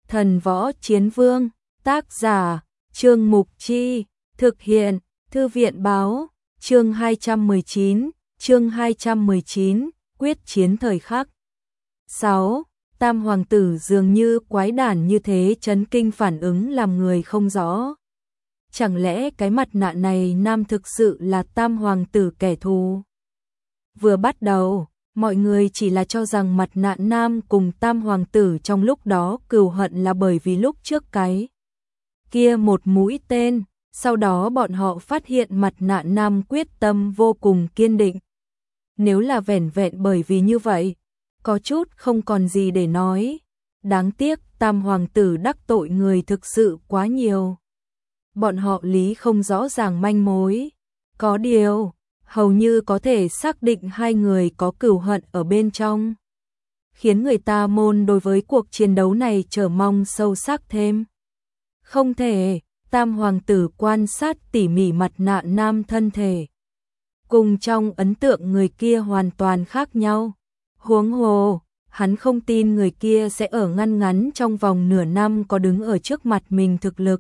Thần Võ Chiến Vương, tác giả, Trương Mục Chi, thực hiện, Thư viện báo, chương 219, quyết chiến thời khắc. 6. Tam hoàng tử dường như quái đản như thế chấn kinh phản ứng làm người không rõ. Chẳng lẽ cái mặt nạ này nam thực sự là tam hoàng tử kẻ thù? Vừa bắt đầu, mọi người chỉ là cho rằng mặt nạ nam cùng tam hoàng tử trong lúc đó cừu hận là bởi vì lúc trước cái kia một mũi tên, sau đó bọn họ phát hiện mặt nạ nam quyết tâm vô cùng kiên định. Nếu là vẻn vẹn bởi vì như vậy, có chút không còn gì để nói. Đáng tiếc tam hoàng tử đắc tội người thực sự quá nhiều. Bọn họ lý không rõ ràng manh mối. Có điều, hầu như có thể xác định hai người có cừu hận ở bên trong, khiến người ta môn đối với cuộc chiến đấu này chờ mong sâu sắc thêm. Không thể, tam hoàng tử quan sát tỉ mỉ mặt nạ nam thân thể. Cùng trong ấn tượng người kia hoàn toàn khác nhau. Huống hồ, hắn không tin người kia sẽ ở ngăn trong vòng nửa năm có đứng ở trước mặt mình thực lực.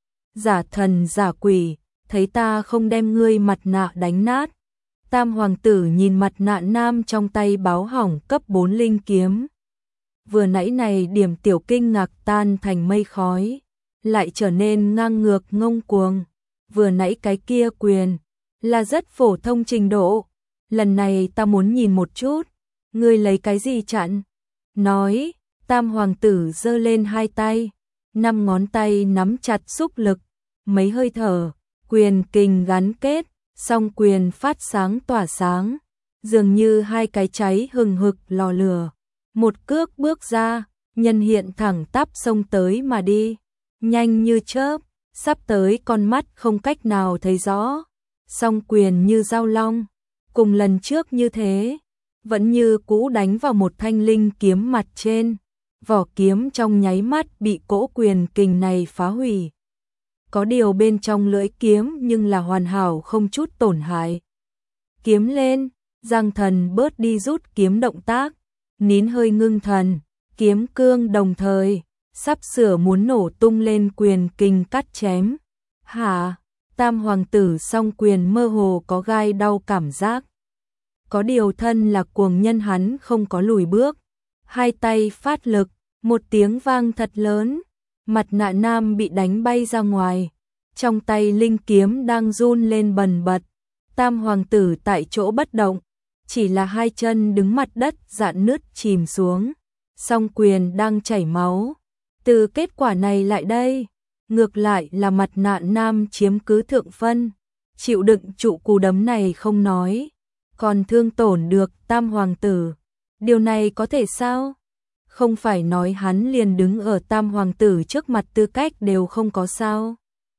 Giả thần giả quỷ, thấy ta không đem ngươi mặt nạ đánh nát. Tam hoàng tử nhìn mặt nạ nam trong tay báo hỏng cấp 4 linh kiếm. Vừa nãy này điểm tiểu kinh ngạc tan thành mây khói, lại trở nên ngang ngược ngông cuồng. Vừa nãy cái kia quyền là rất phổ thông trình độ. Lần này ta muốn nhìn một chút, ngươi lấy cái gì chặn? Nói, tam hoàng tử giơ lên hai tay, 5 ngón tay nắm chặt xúc lực, mấy hơi thở, quyền kình gắn kết, song quyền phát sáng tỏa sáng, dường như hai cái cháy hừng hực lò lửa. Một cước bước ra, nhân hiện thẳng tắp xông tới mà đi, nhanh như chớp, sắp tới con mắt không cách nào thấy rõ. Song quyền như dao long, cùng lần trước như thế, vẫn như cũ đánh vào một thanh linh kiếm mặt trên. Vỏ kiếm trong nháy mắt bị cỗ quyền kình này phá hủy. Có điều bên trong lưỡi kiếm nhưng là hoàn hảo không chút tổn hại. Kiếm lên, Giang Thần bớt đi rút kiếm động tác, nín hơi ngưng thần, kiếm cương đồng thời, sắp sửa muốn nổ tung lên quyền kình cắt chém. Hả? Tam hoàng tử song quyền mơ hồ có gai đau cảm giác. Có điều thân là cuồng nhân hắn không có lùi bước. Hai tay phát lực, một tiếng vang thật lớn. Mặt nạ nam bị đánh bay ra ngoài. Trong tay linh kiếm đang run lên bần bật. Tam hoàng tử tại chỗ bất động. Chỉ là hai chân đứng mặt đất rạn nứt chìm xuống. Song quyền đang chảy máu. Từ kết quả này lại đây, ngược lại là mặt nạ nam chiếm cứ thượng phân, chịu đựng trụ cú đấm này không nói, còn thương tổn được tam hoàng tử. Điều này có thể sao? Không phải nói hắn liền đứng ở tam hoàng tử trước mặt tư cách đều không có sao?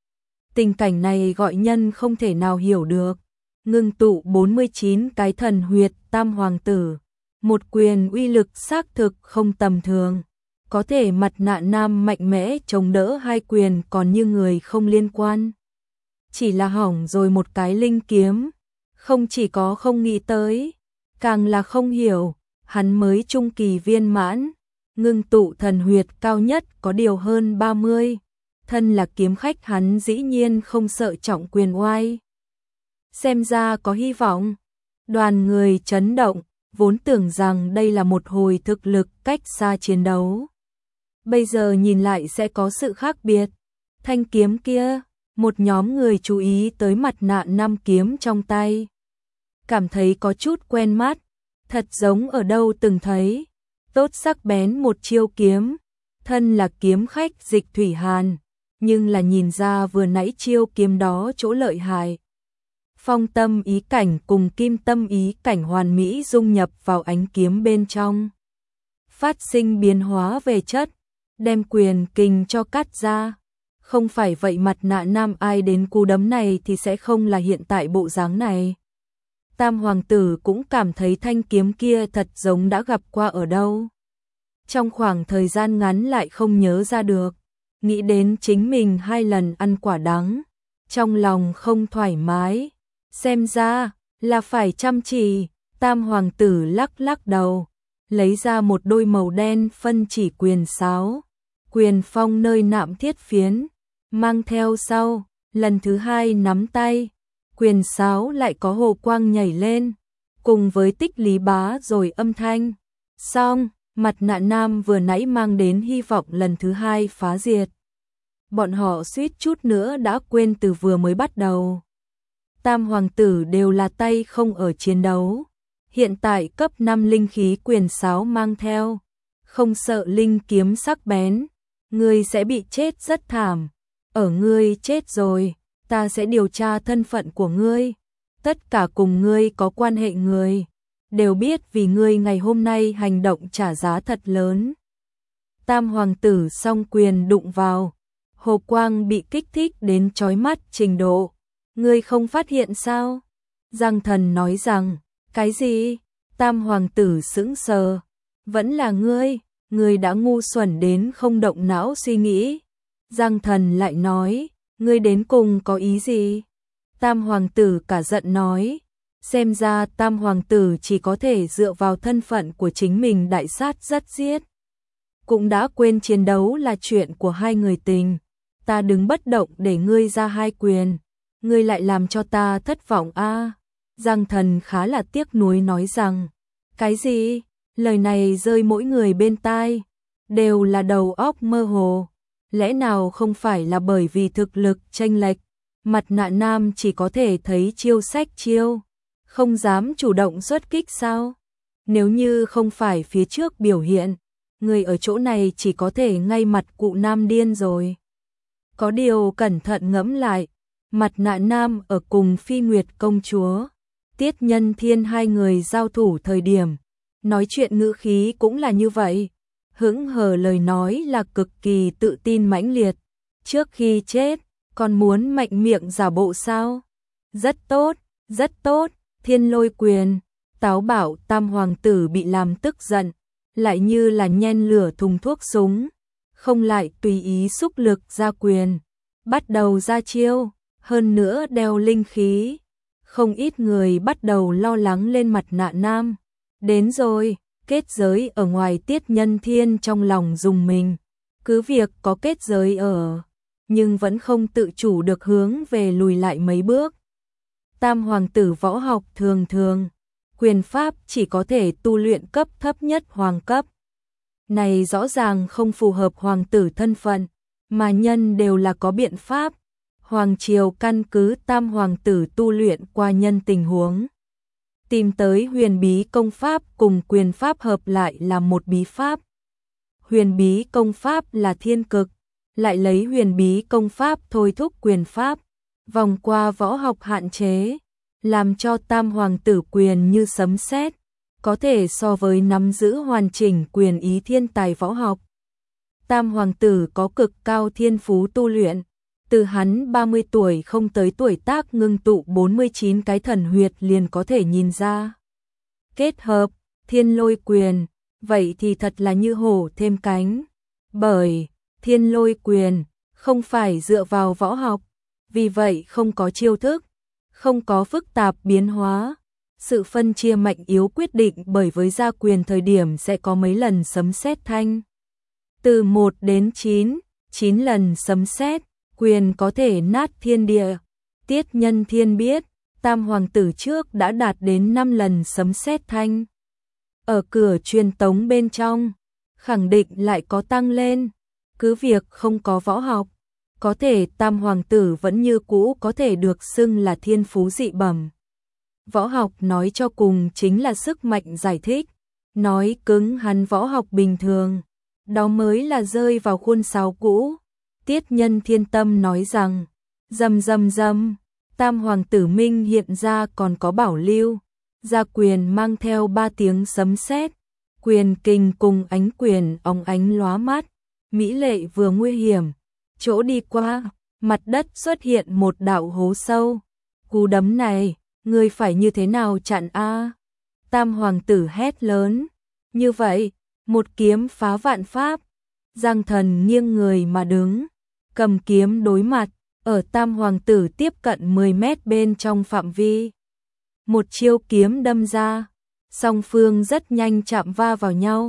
Tình cảnh này gọi nhân không thể nào hiểu được. Ngưng tụ 49 cái thần huyệt tam hoàng tử, một quyền uy lực xác thực không tầm thường. Có thể mặt nạ nam mạnh mẽ chống đỡ hai quyền còn như người không liên quan. Chỉ là hỏng rồi một cái linh kiếm. Không chỉ có không nghĩ tới, càng là không hiểu, hắn mới trung kỳ viên mãn. Ngưng tụ thần huyệt cao nhất có điều hơn 30. Thân là kiếm khách hắn dĩ nhiên không sợ trọng quyền oai. Xem ra có hy vọng. Đoàn người chấn động, vốn tưởng rằng đây là một hồi thực lực cách xa chiến đấu. Bây giờ nhìn lại sẽ có sự khác biệt. Thanh kiếm kia, một nhóm người chú ý tới mặt nạ 5 kiếm trong tay. Cảm thấy có chút quen mắt, thật giống ở đâu từng thấy. Tốt sắc bén một chiêu kiếm, thân là kiếm khách Dịch Thủy Hàn, nhưng là nhìn ra vừa nãy chiêu kiếm đó chỗ lợi hại. Phong tâm ý cảnh cùng kim tâm ý cảnh hoàn mỹ dung nhập vào ánh kiếm bên trong. Phát sinh biến hóa về chất, đem quyền kình cho cắt ra. Không phải vậy mặt nạ nam ai đến cú đấm này thì sẽ không là hiện tại bộ dáng này. Tam hoàng tử cũng cảm thấy thanh kiếm kia thật giống đã gặp qua ở đâu. Trong khoảng thời gian ngắn lại không nhớ ra được. Nghĩ đến chính mình 2 lần ăn quả đắng, trong lòng không thoải mái. Xem ra là phải chăm chỉ. Tam hoàng tử lắc lắc đầu, lấy ra một đôi màu đen phân chỉ quyền sáo. quyền phong nơi nạm thiết phiến, mang theo sau, lần thứ hai nắm tay, quyền sáo lại có hồ quang nhảy lên, cùng với tích lý bá rồi âm thanh. Xong, mặt nạ nam vừa nãy mang đến hy vọng lần thứ hai phá diệt. Bọn họ suýt chút nữa đã quên từ vừa mới bắt đầu. Tam hoàng tử đều là tay không ở chiến đấu. Hiện tại cấp 5 linh khí quyền sáo mang theo, không sợ linh kiếm sắc bén, ngươi sẽ bị chết rất thảm. Ở ngươi chết rồi, ta sẽ điều tra thân phận của ngươi. Tất cả cùng ngươi có quan hệ người đều biết vì ngươi ngày hôm nay hành động trả giá thật lớn. Tam hoàng tử song quyền đụng vào, hồ quang bị kích thích đến chói mắt trình độ. Ngươi không phát hiện sao? Giang Thần nói rằng, cái gì? Tam hoàng tử sững sờ, vẫn là ngươi đã ngu xuẩn đến không động não suy nghĩ. Giang Thần lại nói, ngươi đến cùng có ý gì? Tam hoàng tử cả giận nói, xem ra tam hoàng tử chỉ có thể dựa vào thân phận của chính mình đại sát rất giết. Cũng đã quên chiến đấu là chuyện của hai người tình, ta đứng bất động để ngươi ra hai quyền, ngươi lại làm cho ta thất vọng a. Giang Thần khá là tiếc nuối nói rằng, cái gì? Lời này rơi mỗi người bên tai, đều là đầu óc mơ hồ. Lẽ nào không phải là bởi vì thực lực chênh lệch, mặt nạ nam chỉ có thể thấy chiêu sách chiêu, không dám chủ động xuất kích sao? Nếu như không phải phía trước biểu hiện, người ở chỗ này chỉ có thể ngay mặt cụ nam điên rồi. Có điều cẩn thận ngẫm lại, mặt nạ nam ở cùng Phi Nguyệt công chúa, Tiết Nhân Thiên hai người giao thủ thời điểm, nói chuyện ngữ khí cũng là như vậy. Hững hờ lời nói là cực kỳ tự tin mãnh liệt. Trước khi chết, còn muốn mạnh miệng giả bộ sao? Rất tốt, rất tốt. Thiên Lôi quyền, táo bạo tam hoàng tử bị làm tức giận, lại như là nhen lửa thùng thuốc súng, không lại tùy ý xúc lực ra quyền, bắt đầu ra chiêu, hơn nữa đeo linh khí. Không ít người bắt đầu lo lắng lên mặt nạ nam. Đến rồi. Kết giới ở ngoài Tiết Nhân Thiên trong lòng dùng mình, cứ việc có kết giới ở, nhưng vẫn không tự chủ được hướng về lùi lại mấy bước. Tam hoàng tử võ học thường thường, quyền pháp chỉ có thể tu luyện cấp thấp nhất hoàng cấp. Này rõ ràng không phù hợp hoàng tử thân phận, mà nhân đều là có biện pháp. Hoàng triều căn cứ tam hoàng tử tu luyện qua nhân tình huống, tìm tới huyền bí công pháp cùng quyền pháp hợp lại là một bí pháp. Huyền bí công pháp là thiên cực, lại lấy huyền bí công pháp thôi thúc quyền pháp, vòng qua võ học hạn chế, làm cho tam hoàng tử quyền như sấm sét, có thể so với nắm giữ hoàn chỉnh quyền ý thiên tài võ học. Tam hoàng tử có cực cao thiên phú tu luyện, từ hắn 30 tuổi không tới tuổi tác ngưng tụ 49 cái thần huyệt liền có thể nhìn ra. Kết hợp Thiên Lôi quyền, vậy thì thật là như hổ thêm cánh. Bởi Thiên Lôi quyền không phải dựa vào võ học, vì vậy không có chiêu thức, không có phức tạp biến hóa. Sự phân chia mạnh yếu quyết định bởi với ra quyền thời điểm sẽ có mấy lần sấm sét thanh. Từ 1 đến 9, 9 lần sấm sét, quyền có thể nát thiên địa. Tiết Nhân Thiên biết, tam hoàng tử trước đã đạt đến 5 lần sấm sét thanh. Ở cửa truyền tống bên trong, khẳng định lại có tăng lên. Cứ việc không có võ học, có thể tam hoàng tử vẫn như cũ có thể được xưng là thiên phú dị bẩm. Võ học nói cho cùng chính là sức mạnh giải thích, nói cứng hắn võ học bình thường, đó mới là rơi vào khuôn sáo cũ. Tiết Nhân Thiên tâm nói rằng, rầm rầm rầm, tam hoàng tử minh hiện ra còn có bảo lưu, ra quyền mang theo 3 tiếng sấm sét, quyền kình cùng ánh quyền óng ánh lóa mắt, mỹ lệ vừa nguy hiểm. Chỗ đi qua, mặt đất xuất hiện một đạo hố sâu. Cú đấm này, ngươi phải như thế nào chặn a? Tam hoàng tử hét lớn. Như vậy, một kiếm phá vạn pháp. Giang Thần nghiêng người mà đứng, cầm kiếm đối mặt, ở tam hoàng tử tiếp cận 10 mét bên trong phạm vi. Một chiêu kiếm đâm ra, song phương rất nhanh chạm va vào nhau.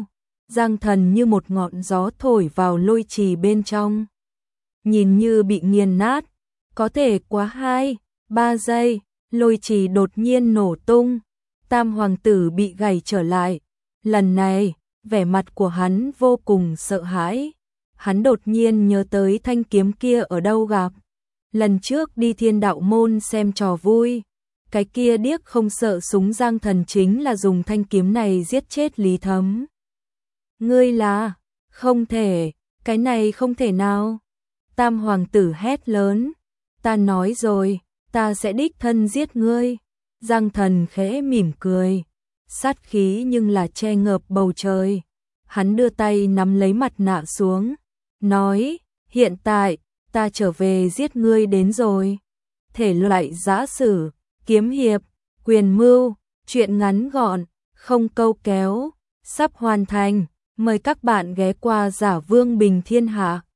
Giang Thần như một ngọn gió thổi vào lôi trì bên trong. Nhìn như bị nghiền nát, có thể quá 2-3 giây, lôi trì đột nhiên nổ tung. Tam hoàng tử bị gảy trở lại. Lần này, vẻ mặt của hắn vô cùng sợ hãi. Hắn đột nhiên nhớ tới thanh kiếm kia ở đâu gặp. Lần trước đi Thiên Đạo Môn xem trò vui, cái kia điếc không sợ súng Giang Thần chính là dùng thanh kiếm này giết chết Lý Thấm. Ngươi là, không thể, cái này không thể nào. Tam hoàng tử hét lớn, ta nói rồi, ta sẽ đích thân giết ngươi. Giang Thần khẽ mỉm cười, sát khí nhưng là che ngợp bầu trời. Hắn đưa tay nắm lấy mặt nạ xuống, nói, hiện tại, ta trở về giết ngươi đến rồi. Thể loại giã sử, kiếm hiệp, quyền mưu, truyện ngắn gọn, không câu kéo, sắp hoàn thành. Mời các bạn ghé qua Giả Vương Bình Thiên Hạ.